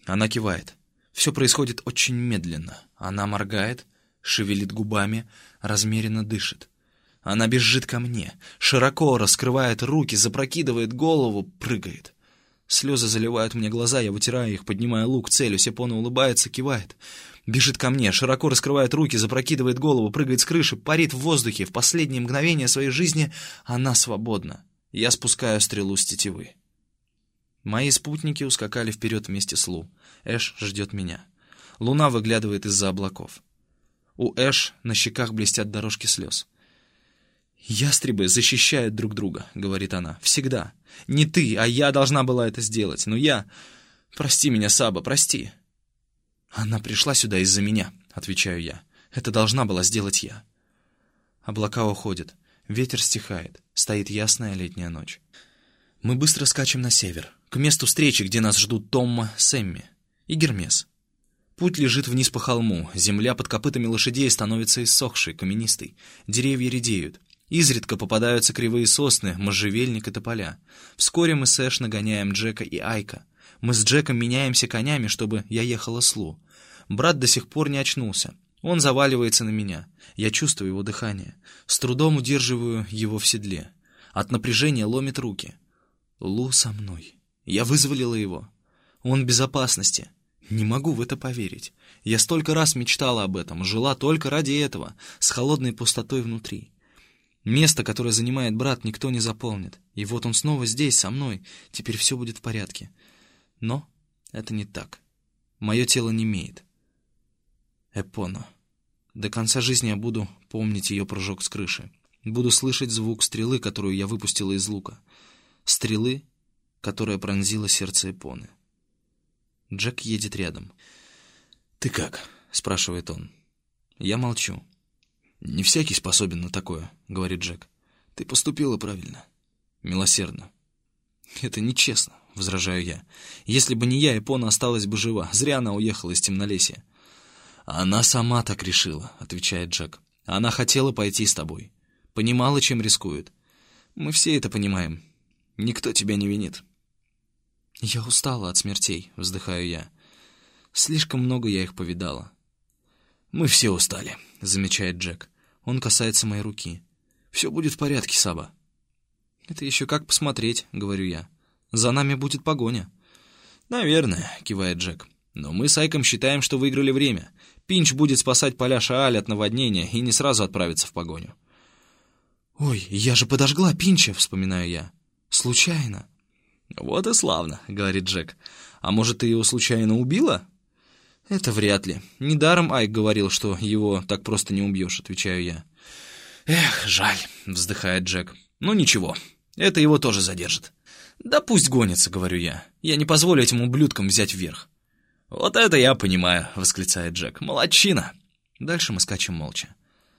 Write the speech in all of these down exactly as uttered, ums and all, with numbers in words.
Она кивает. Все происходит очень медленно. Она моргает, шевелит губами, размеренно дышит. Она бежит ко мне, широко раскрывает руки, запрокидывает голову, прыгает. Слезы заливают мне глаза, я вытираю их, поднимаю лук, целюсь. Эпона улыбается, кивает. Бежит ко мне, широко раскрывает руки, запрокидывает голову, прыгает с крыши, парит в воздухе. В последние мгновения своей жизни она свободна. Я спускаю стрелу с тетивы. Мои спутники ускакали вперед вместе с Лу. Эш ждет меня. Луна выглядывает из-за облаков. У Эш на щеках блестят дорожки слез. «Ястребы защищают друг друга», — говорит она. «Всегда. Не ты, а я должна была это сделать. Но я... Прости меня, Саба, прости». «Она пришла сюда из-за меня», — отвечаю я. «Это должна была сделать я». Облака уходят. Ветер стихает. Стоит ясная летняя ночь. Мы быстро скачем на север, к месту встречи, где нас ждут Томма, Сэмми и Гермес. Путь лежит вниз по холму. Земля под копытами лошадей становится иссохшей, каменистой. Деревья редеют. Изредка попадаются кривые сосны, можжевельник и тополя. Вскоре мы с Эш нагоняем Джека и Айка. Мы с Джеком меняемся конями, чтобы я ехала с Лу. Брат до сих пор не очнулся. Он заваливается на меня. Я чувствую его дыхание. С трудом удерживаю его в седле. От напряжения ломит руки. Лу со мной. Я вызволила его. Он в безопасности. Не могу в это поверить. Я столько раз мечтала об этом, жила только ради этого, с холодной пустотой внутри. Место, которое занимает брат, никто не заполнит. И вот он снова здесь, со мной. Теперь все будет в порядке. Но это не так. Мое тело немеет. Эпона. До конца жизни я буду помнить ее прыжок с крыши. Буду слышать звук стрелы, которую я выпустила из лука. Стрелы, которая пронзила сердце Эпоны. Джек едет рядом. «Ты как?» — спрашивает он. Я молчу. «Не всякий способен на такое», — говорит Джек. «Ты поступила правильно. Милосердно». «Это нечестно», — возражаю я. «Если бы не я, Эпона осталась бы жива. Зря она уехала из темнолесья». «Она сама так решила», — отвечает Джек. «Она хотела пойти с тобой. Понимала, чем рискует. Мы все это понимаем. Никто тебя не винит». «Я устала от смертей», — вздыхаю я. «Слишком много я их повидала». «Мы все устали», — замечает Джек. Он касается моей руки. «Все будет в порядке, Саба». «Это еще как посмотреть», — говорю я. «За нами будет погоня». «Наверное», — кивает Джек. «Но мы с Айком считаем, что выиграли время. Пинч будет спасать поля Шааль от наводнения и не сразу отправится в погоню». «Ой, я же подожгла Пинча», — вспоминаю я. «Случайно». «Вот и славно», — говорит Джек. «А может, ты его случайно убила?» «Это вряд ли. Недаром Айк говорил, что его так просто не убьешь», — отвечаю я. «Эх, жаль», — вздыхает Джек. «Ну ничего, это его тоже задержит». «Да пусть гонится», — говорю я. «Я не позволю этим ублюдкам взять вверх». «Вот это я понимаю», — восклицает Джек. «Молодчина». Дальше мы скачем молча.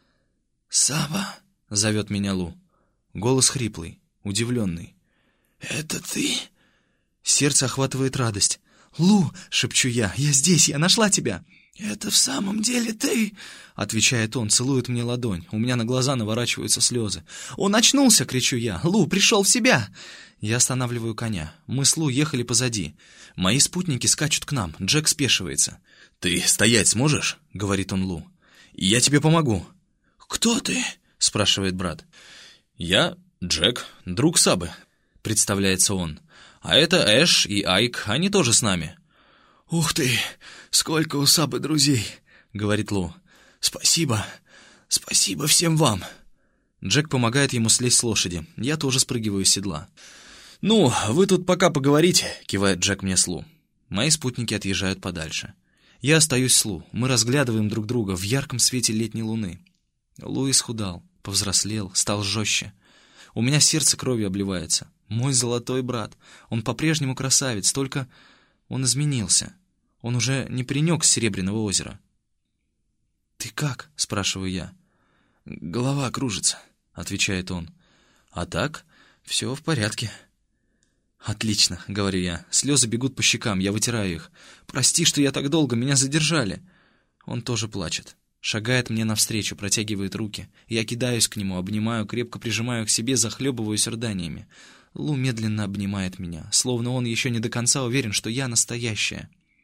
«Саба», — зовет меня Лу. Голос хриплый, удивленный. «Это ты?» Сердце охватывает радость. «Лу!» — шепчу я. «Я здесь, я нашла тебя!» «Это в самом деле ты?» — отвечает он, целует мне ладонь. У меня на глаза наворачиваются слезы. «Он очнулся!» — кричу я. «Лу, пришел в себя!» Я останавливаю коня. Мы с Лу ехали позади. Мои спутники скачут к нам. Джек спешивается. «Ты стоять сможешь?» — говорит он Лу. «Я тебе помогу». «Кто ты?» — спрашивает брат. «Я Джек, друг Сабы», — представляется он. «А это Эш и Айк, они тоже с нами». «Ух ты, сколько у Сабы друзей», — говорит Лу. «Спасибо, спасибо всем вам». Джек помогает ему слезть с лошади. Я тоже спрыгиваю с седла. «Ну, вы тут пока поговорите», — кивает Джек мне с Лу. Мои спутники отъезжают подальше. Я остаюсь с Лу. Мы разглядываем друг друга в ярком свете летней луны. Лу исхудал, повзрослел, стал жестче. У меня сердце кровью обливается. Мой золотой брат. Он по-прежнему красавец, только он изменился. Он уже не принёк с Серебряного озера. «Ты как?» — спрашиваю я. «Голова кружится», — отвечает он. «А так, все в порядке». «Отлично», — говорю я. Слезы бегут по щекам, я вытираю их. «Прости, что я так долго, меня задержали». Он тоже плачет. Шагает мне навстречу, протягивает руки. Я кидаюсь к нему, обнимаю, крепко прижимаю к себе, захлебываюсь рыданиями. Лу медленно обнимает меня, словно он еще не до конца уверен, что я настоящая.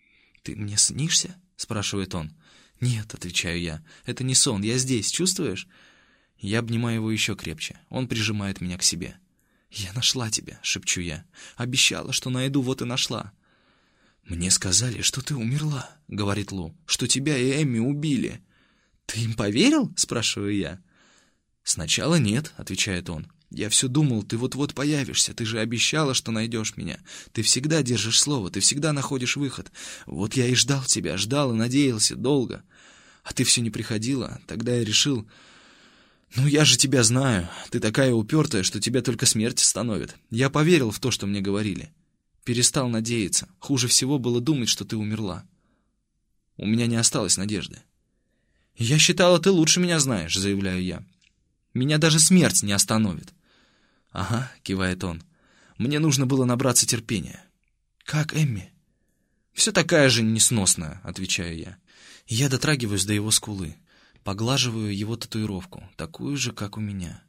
«Ты мне снишься?» — спрашивает он. «Нет», — отвечаю я, — «это не сон, я здесь, чувствуешь?» Я обнимаю его еще крепче. Он прижимает меня к себе. «Я нашла тебя», — шепчу я. «Обещала, что найду, вот и нашла». «Мне сказали, что ты умерла», — говорит Лу, — «что тебя и Эмми убили». «Ты им поверил?» — спрашиваю я. «Сначала нет», — отвечает он. «Я все думал, ты вот-вот появишься, ты же обещала, что найдешь меня. Ты всегда держишь слово, ты всегда находишь выход. Вот я и ждал тебя, ждал и надеялся долго. А ты все не приходила, тогда я решил... Ну, я же тебя знаю, ты такая упертая, что тебя только смерть остановит. Я поверил в то, что мне говорили. Перестал надеяться. Хуже всего было думать, что ты умерла. У меня не осталось надежды». «Я считала, ты лучше меня знаешь», — заявляю я. «Меня даже смерть не остановит». «Ага», — кивает он. «Мне нужно было набраться терпения». «Как Эмми?» «Все такая же несносная», — отвечаю я. Я дотрагиваюсь до его скулы, поглаживаю его татуировку, такую же, как у меня.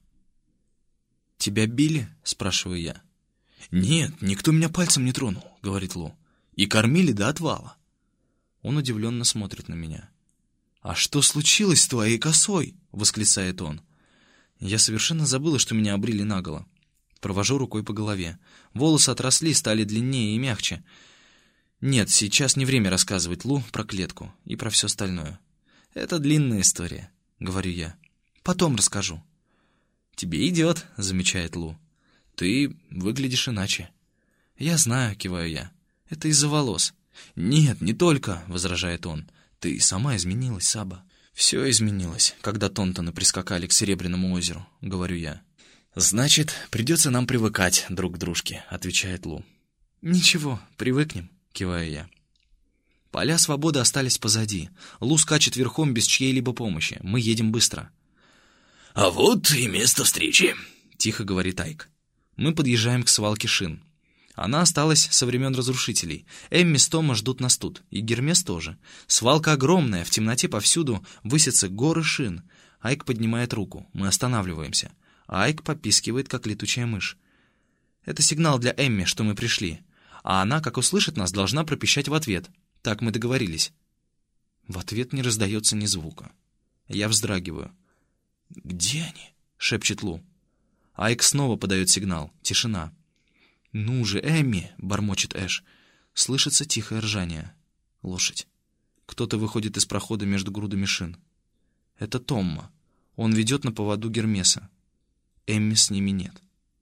«Тебя били?» — спрашиваю я. «Нет, никто меня пальцем не тронул», — говорит Лу. «И кормили до отвала». Он удивленно смотрит на меня. «А что случилось с твоей косой?» — восклицает он. Я совершенно забыла, что меня обрили наголо. Провожу рукой по голове. Волосы отросли, стали длиннее и мягче. Нет, сейчас не время рассказывать Лу про клетку и про все остальное. Это длинная история, говорю я. Потом расскажу. «Тебе идет», — замечает Лу. «Ты выглядишь иначе». «Я знаю», — киваю я. «Это из-за волос». «Нет, не только», — возражает он. «Ты сама изменилась, Саба». «Все изменилось, когда Тонтоны прискакали к Серебряному озеру», — говорю я. «Значит, придется нам привыкать друг к дружке», — отвечает Лу. «Ничего, привыкнем», — киваю я. Поля свободы остались позади. Лу скачет верхом без чьей-либо помощи. Мы едем быстро. «А вот и место встречи», — тихо говорит Айк. Мы подъезжаем к свалке шин. Она осталась со времен разрушителей. Эмми с Тома ждут нас тут, и Гермес тоже. Свалка огромная, в темноте повсюду высятся горы шин. Айк поднимает руку, мы останавливаемся. Айк попискивает, как летучая мышь. Это сигнал для Эмми, что мы пришли. А она, как услышит нас, должна пропищать в ответ. Так мы договорились. В ответ не раздается ни звука. Я вздрагиваю. «Где они?» — шепчет Лу. Айк снова подает сигнал. Тишина. «Ну же, Эмми!» — бормочет Эш. Слышится тихое ржание. Лошадь. Кто-то выходит из прохода между грудами шин. Это Томма. Он ведет на поводу Гермеса. Эмми с ними нет.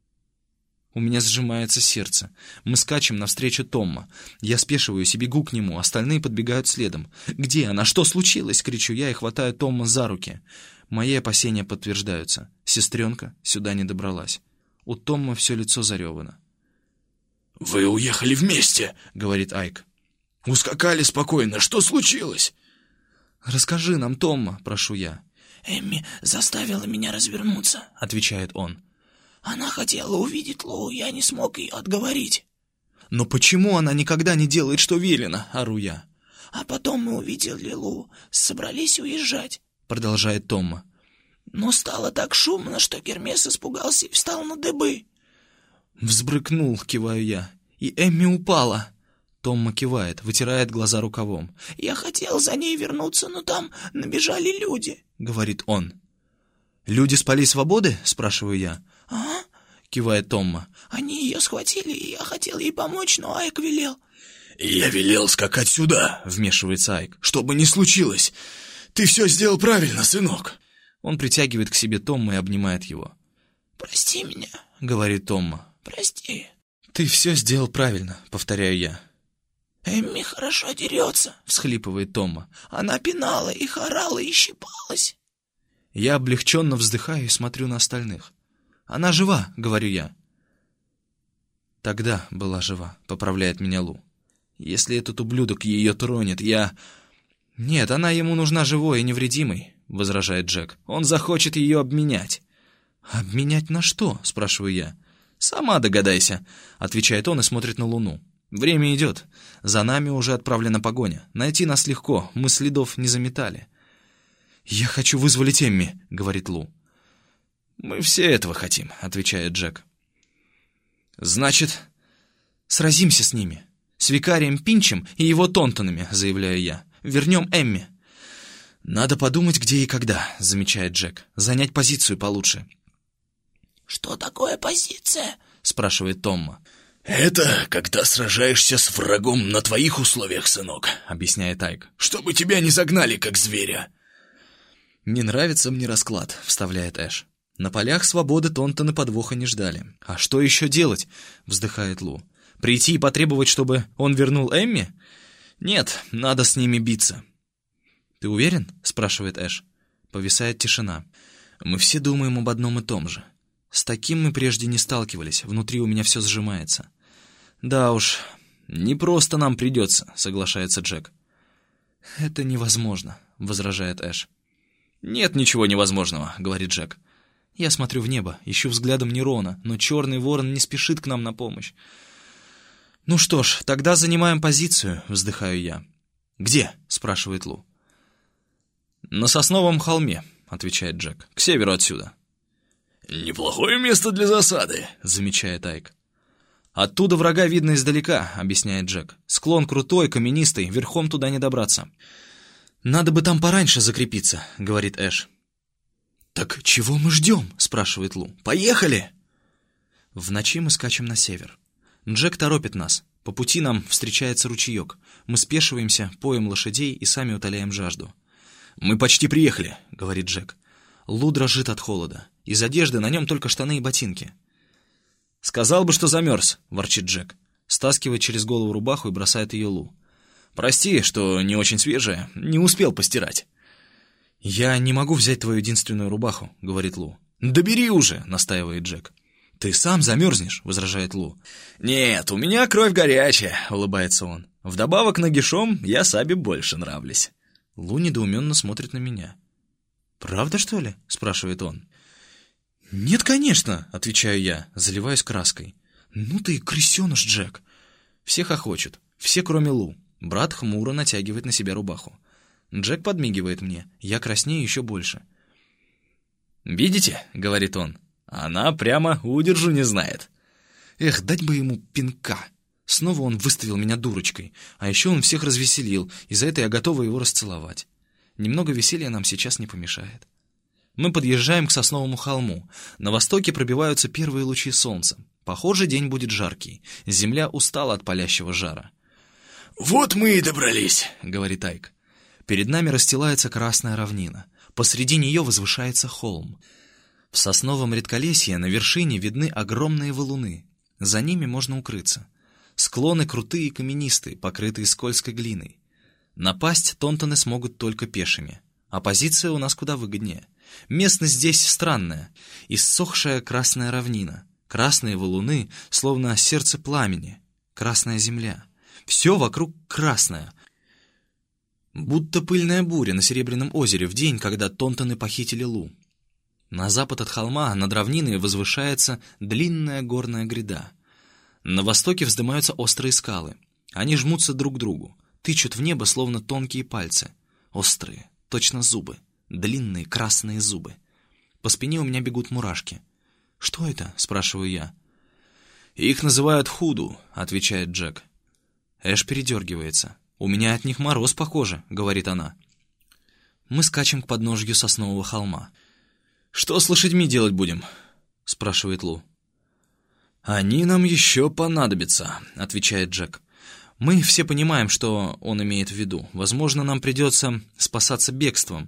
У меня сжимается сердце. Мы скачем навстречу Томма. Я спешиваюсь и бегу к нему, остальные подбегают следом. «Где она? Что случилось?» — кричу я и хватаю Томма за руки. Мои опасения подтверждаются. Сестренка сюда не добралась. У Томма все лицо заревано. «Вы уехали вместе», — говорит Айк. «Ускакали спокойно. Что случилось?» «Расскажи нам, Томма», — прошу я. «Эмми заставила меня развернуться», — отвечает он. «Она хотела увидеть Лу, я не смог ее отговорить». «Но почему она никогда не делает, что велено?» — ору я. «А потом мы увидели Лу, собрались уезжать», — продолжает Томма. «Но стало так шумно, что Гермес испугался и встал на дыбы». Взбрыкнул, киваю я. «И Эмми упала». Томма кивает, вытирает глаза рукавом. «Я хотел за ней вернуться, но там набежали люди», — говорит он. «Люди с полей свободы?» — спрашиваю я. «Ага», — кивает Томма. «Они ее схватили, и я хотел ей помочь, но Айк велел». «Я велел скакать сюда», — вмешивается Айк. «Что бы ни случилось, ты все сделал правильно, сынок». Он притягивает к себе Томма и обнимает его. «Прости меня», — говорит Томма. «Прости». «Ты все сделал правильно», — повторяю я. «Эмми хорошо дерется», — всхлипывает Томма. «Она пинала и орала и щипалась». Я облегченно вздыхаю и смотрю на остальных. «Она жива», — говорю я. «Тогда была жива», — поправляет меня Лу. «Если этот ублюдок ее тронет, я...» «Нет, она ему нужна живой и невредимой», — возражает Джек. «Он захочет ее обменять». «Обменять на что?» — спрашиваю я. «Сама догадайся», — отвечает он и смотрит на Луну. «Время идет. За нами уже отправлена погоня. Найти нас легко, мы следов не заметали». «Я хочу вызволить Эмми», — говорит Лу. «Мы все этого хотим», — отвечает Джек. «Значит, сразимся с ними. С викарием Пинчем и его Тонтонами, заявляю я. Вернем Эмми. «Надо подумать, где и когда», — замечает Джек. «Занять позицию получше». «Что такое позиция?» — спрашивает Томма. «Это когда сражаешься с врагом на твоих условиях, сынок», — объясняет Айк. «Чтобы тебя не загнали, как зверя». «Не нравится мне расклад», — вставляет Эш. «На полях свободы Тонтоны подвоха не ждали». «А что еще делать?» — вздыхает Лу. «Прийти и потребовать, чтобы он вернул Эмми? Нет, надо с ними биться». «Ты уверен?» — спрашивает Эш. Повисает тишина. Мы все думаем об одном и том же. С таким мы прежде не сталкивались, внутри у меня все сжимается. «Да уж, не просто нам придется», — соглашается Джек. «Это невозможно», — возражает Эш. «Нет ничего невозможного», — говорит Джек. Я смотрю в небо, ищу взглядом Нерона, но черный ворон не спешит к нам на помощь. «Ну что ж, тогда занимаем позицию», — вздыхаю я. «Где?» — спрашивает Лу. «На сосновом холме», — отвечает Джек, — «к северу отсюда». «Неплохое место для засады», — замечает Айк. «Оттуда врага видно издалека», — объясняет Джек. «Склон крутой, каменистый, верхом туда не добраться». «Надо бы там пораньше закрепиться», — говорит Эш. «Так чего мы ждем?» — спрашивает Лу. «Поехали!» В ночи мы скачем на север. Джек торопит нас. По пути нам встречается ручеек. Мы спешиваемся, поем лошадей и сами утоляем жажду. «Мы почти приехали», — говорит Джек. Лу дрожит от холода. Из одежды на нем только штаны и ботинки. «Сказал бы, что замерз», — ворчит Джек. Стаскивает через голову рубаху и бросает ее Лу. «Прости, что не очень свежая, не успел постирать». «Я не могу взять твою единственную рубаху», — говорит Лу. «Да бери уже», — настаивает Джек. «Ты сам замерзнешь», — возражает Лу. «Нет, у меня кровь горячая», — улыбается он. «Вдобавок нагишом я Сабе больше нравлюсь». Лу недоуменно смотрит на меня. «Правда, что ли?» — спрашивает он. «Нет, конечно», — отвечаю я, заливаюсь краской. «Ну ты крысеныш, Джек». Все хохочут, все кроме Лу. Брат хмуро натягивает на себя рубаху. Джек подмигивает мне, я краснею еще больше. «Видите?» — говорит он. «Она прямо удержу не знает». Эх, дать бы ему пинка. Снова он выставил меня дурочкой, а еще он всех развеселил, и за это я готова его расцеловать. Немного веселья нам сейчас не помешает. Мы подъезжаем к сосновому холму. На востоке пробиваются первые лучи солнца. Похоже, день будет жаркий. Земля устала от палящего жара. «Вот мы и добрались», — говорит Айк. Перед нами расстилается красная равнина. Посреди нее возвышается холм. В сосновом редколесье на вершине видны огромные валуны. За ними можно укрыться. Склоны крутые и каменистые, покрытые скользкой глиной. Напасть Тонтоны смогут только пешими. А позиция у нас куда выгоднее. Местность здесь странная. Иссохшая красная равнина. Красные валуны, словно сердце пламени. Красная земля. Все вокруг красное. Будто пыльная буря на Серебряном озере в день, когда Тонтоны похитили Лу. На запад от холма над равниной возвышается длинная горная гряда. На востоке вздымаются острые скалы. Они жмутся друг к другу, тычут в небо, словно тонкие пальцы. Острые, точно зубы, длинные красные зубы. По спине у меня бегут мурашки. «Что это?» — спрашиваю я. «Их называют худу», — отвечает Джек. Эш передергивается. «У меня от них мороз по коже», — говорит она. Мы скачем к подножью соснового холма. «Что с лошадьми делать будем?» — спрашивает Лу. «Они нам еще понадобятся», — отвечает Джек. Мы все понимаем, что он имеет в виду. Возможно, нам придется спасаться бегством.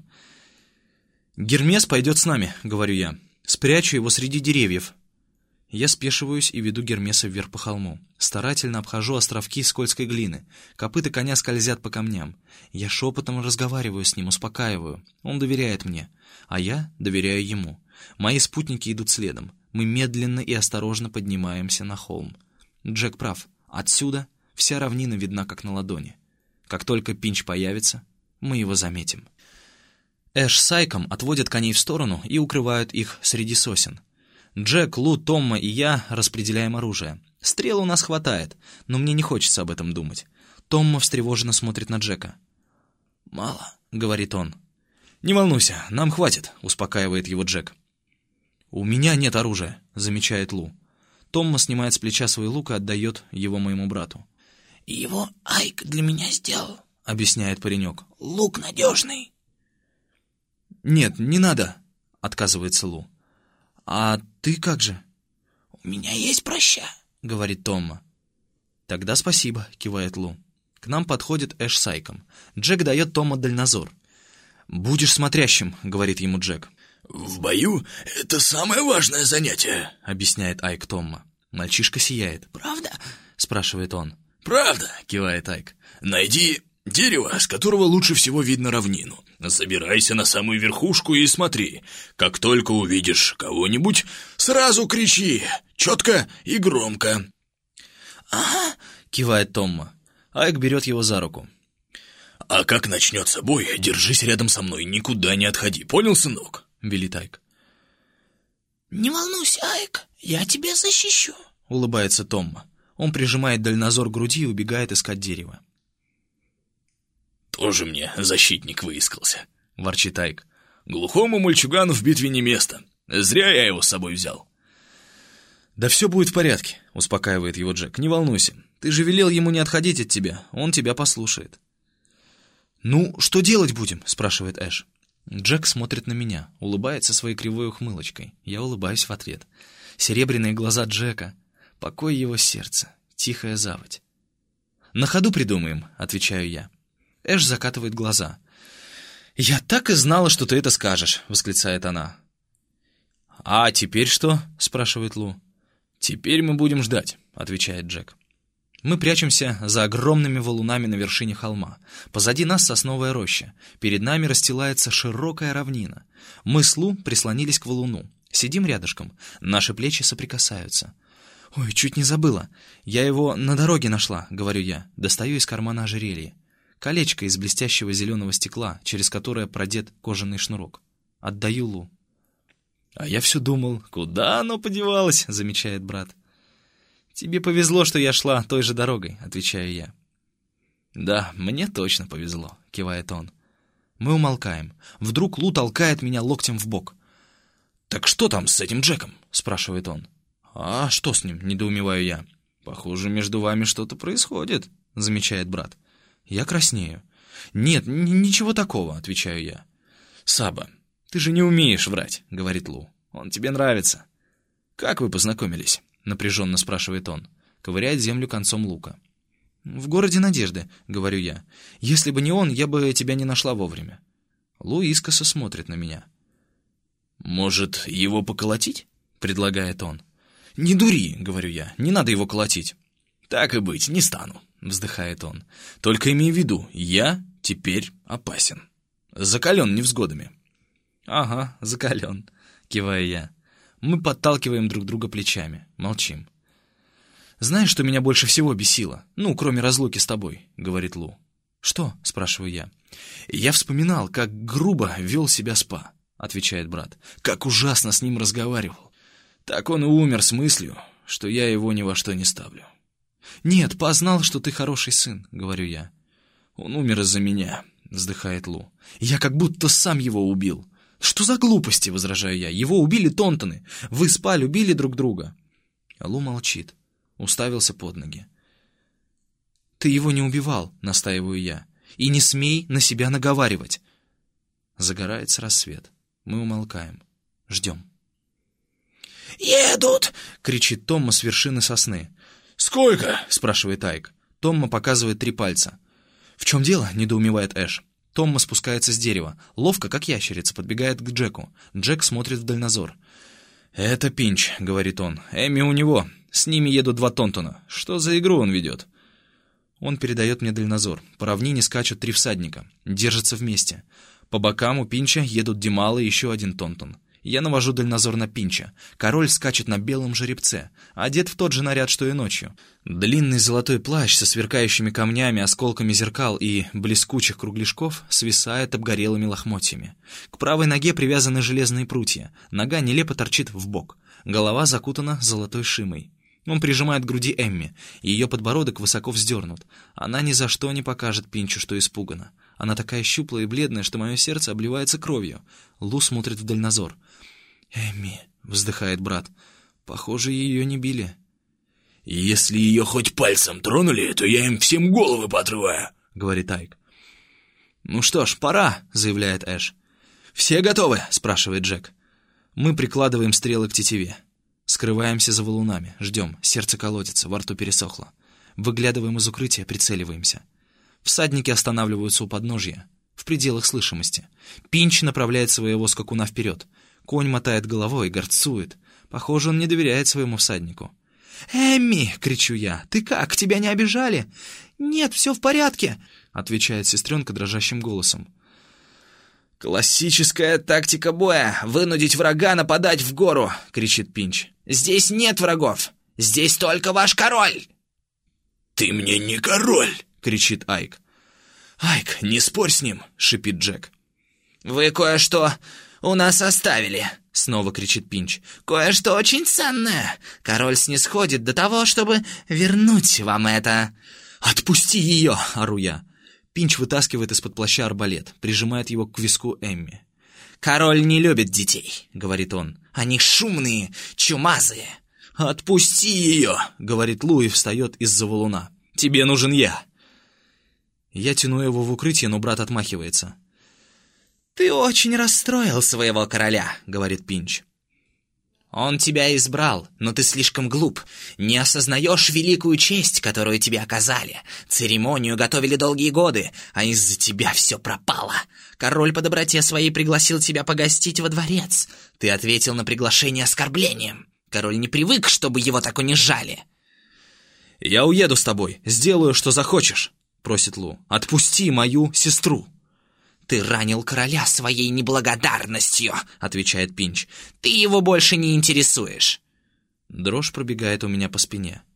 «Гермес пойдет с нами», — говорю я. «Спрячу его среди деревьев». Я спешиваюсь и веду Гермеса вверх по холму. Старательно обхожу островки скользкой глины. Копыта коня скользят по камням. Я шепотом разговариваю с ним, успокаиваю. Он доверяет мне, а я доверяю ему. Мои спутники идут следом. Мы медленно и осторожно поднимаемся на холм. Джек прав. Отсюда вся равнина видна как на ладони. Как только Пинч появится, мы его заметим. Эш с Айком отводят коней в сторону и укрывают их среди сосен. Джек, Лу, Томма и я распределяем оружие. Стрел у нас хватает, но мне не хочется об этом думать. Томма встревоженно смотрит на Джека. «Мало», — говорит он. «Не волнуйся, нам хватит», — успокаивает его Джек. «У меня нет оружия», — замечает Лу. Томма снимает с плеча свой лук и отдает его моему брату. Его Айк для меня сделал, — объясняет паренек. Лук надежный. «Нет, не надо», — отказывается Лу. «А ты как же?» У меня есть проща, — говорит Томма. «Тогда спасибо», — кивает Лу. К нам подходит Эш с Айком. Джек дает Томма дальнозор. «Будешь смотрящим», — говорит ему Джек. «В бою это самое важное занятие», — объясняет Айк Томма. Мальчишка сияет. «Правда?» — спрашивает он. «Правда», — кивает Айк. «Найди дерево, с которого лучше всего видно равнину. Забирайся на самую верхушку и смотри. Как только увидишь кого-нибудь, сразу кричи, четко и громко». «Ага», — кивает Томма. Айк берет его за руку. «А как начнется бой, держись рядом со мной, никуда не отходи. Понял, сынок?» — велит Айк. «Не волнуйся, Айк, я тебя защищу», — улыбается Томма. Он прижимает дальнозор к груди и убегает искать дерево. «Тоже мне защитник выискался», — ворчит Айк. «Глухому мальчугану в битве не место. Зря я его с собой взял». «Да все будет в порядке», — успокаивает его Джек. «Не волнуйся. Ты же велел ему не отходить от тебя. Он тебя послушает». «Ну, что делать будем?» — спрашивает Эш. Джек смотрит на меня, улыбается своей кривой ухмылочкой. Я улыбаюсь в ответ. Серебряные глаза Джека, покой его сердца, тихая заводь. «На ходу придумаем», — отвечаю я. Эш закатывает глаза. «Я так и знала, что ты это скажешь», — восклицает она. «А теперь что?» — спрашивает Лу. «Теперь мы будем ждать», — отвечает Джек. Мы прячемся за огромными валунами на вершине холма. Позади нас сосновая роща. Перед нами расстилается широкая равнина. Мы с Лу прислонились к валуну. Сидим рядышком. Наши плечи соприкасаются. «Ой, чуть не забыла. Я его на дороге нашла», — говорю я. Достаю из кармана ожерелье. Колечко из блестящего зеленого стекла, через которое продет кожаный шнурок. Отдаю Лу. «А я все думал, куда оно подевалось?» — замечает брат. «Тебе повезло, что я шла той же дорогой», — отвечаю я. «Да, мне точно повезло», — кивает он. Мы умолкаем. Вдруг Лу толкает меня локтем в бок. «Так что там с этим Джеком?» — спрашивает он. «А что с ним?» — недоумеваю я. «Похоже, между вами что-то происходит», — замечает брат. Я краснею. «Нет, ничего такого», — отвечаю я. «Саба, ты же не умеешь врать», — говорит Лу. «Он тебе нравится». «Как вы познакомились?» — напряженно спрашивает он. Ковыряет землю концом лука. «В городе Надежды», — говорю я. «Если бы не он, я бы тебя не нашла вовремя». Лу искоса смотрит на меня. «Может, его поколотить?» — предлагает он. «Не дури», — говорю я, — «не надо его колотить». «Так и быть, не стану», — вздыхает он. «Только имей в виду, я теперь опасен. Закален невзгодами». «Ага, закален», — киваю я. Мы подталкиваем друг друга плечами, молчим. «Знаешь, что меня больше всего бесило? Ну, кроме разлуки с тобой», — говорит Лу. «Что?» — спрашиваю я. «Я вспоминал, как грубо вел себя Спа», — отвечает брат. «Как ужасно с ним разговаривал. Так он и умер с мыслью, что я его ни во что не ставлю». «Нет, Па знал, что ты хороший сын», — говорю я. «Он умер из-за меня», — вздыхает Лу. «Я как будто сам его убил». «Что за глупости?» — возражаю я. «Его убили Тонтоны. Вы с Па любили друг друга». Лу молчит, уставился под ноги. «Ты его не убивал», — настаиваю я. «И не смей на себя наговаривать». Загорается рассвет. Мы умолкаем. Ждем. «Едут!» — кричит Томма с вершины сосны. «Сколько?» — спрашивает Айк. Томма показывает три пальца. «В чем дело?» — недоумевает Эш. Томма спускается с дерева. Ловко, как ящерица, подбегает к Джеку. Джек смотрит в дальнозор. «Это Пинч», — говорит он. «Эмми у него. С ними едут два Тонтона. Что за игру он ведет?» Он передает мне дальнозор. По равнине скачут три всадника. Держатся вместе. По бокам у Пинча едут Димала и еще один Тонтон. Я навожу дальнозор на Пинча. Король скачет на белом жеребце, одет в тот же наряд, что и ночью. Длинный золотой плащ со сверкающими камнями, осколками зеркал и блескучих кругляшков свисает обгорелыми лохмотьями. К правой ноге привязаны железные прутья. Нога нелепо торчит в бок. Голова закутана золотой шимой. Он прижимает к груди Эмми, и ее подбородок высоко вздернут. Она ни за что не покажет Пинчу, что испугана. Она такая щуплая и бледная, что мое сердце обливается кровью. Лу смотрит в дальнозор. «Эмми», — вздыхает брат, — «похоже, ее не били». «Если ее хоть пальцем тронули, то я им всем головы поотрываю», — говорит Айк. «Ну что ж, пора», — заявляет Эш. «Все готовы?» — спрашивает Джек. Мы прикладываем стрелы к тетиве. Скрываемся за валунами, ждем, сердце колотится, во рту пересохло. Выглядываем из укрытия, прицеливаемся. Всадники останавливаются у подножья, в пределах слышимости. Пинч направляет своего скакуна вперед. Конь мотает головой, горцует. Похоже, он не доверяет своему всаднику. «Эмми!» — кричу я. «Ты как? Тебя не обижали?» «Нет, все в порядке!» — отвечает сестренка дрожащим голосом. «Классическая тактика боя — вынудить врага нападать в гору!» — кричит Пинч. «Здесь нет врагов! Здесь только ваш король!» «Ты мне не король!» — кричит Айк. «Айк, не спорь с ним!» — шипит Джек. «Вы кое-что у нас оставили!» — снова кричит Пинч. «Кое-что очень ценное! Король снисходит до того, чтобы вернуть вам это!» «Отпусти ее!» — ору я. Пинч вытаскивает из-под плаща арбалет, прижимает его к виску Эмми. «Король не любит детей», — говорит он. «Они шумные, чумазые». «Отпусти ее!» — говорит Лу и встает из-за валуна. «Тебе нужен я!» Я тяну его в укрытие, но брат отмахивается. «Ты очень расстроил своего короля», — говорит Пинч. «Он тебя избрал, но ты слишком глуп. Не осознаешь великую честь, которую тебе оказали. Церемонию готовили долгие годы, а из-за тебя все пропало. Король по доброте своей пригласил тебя погостить во дворец. Ты ответил на приглашение оскорблением. Король не привык, чтобы его так унижали». «Я уеду с тобой, сделаю, что захочешь», — просит Лу. «Отпусти мою сестру». «Ты ранил короля своей неблагодарностью», — отвечает Пинч. «Ты его больше не интересуешь». Дрожь пробегает у меня по спине.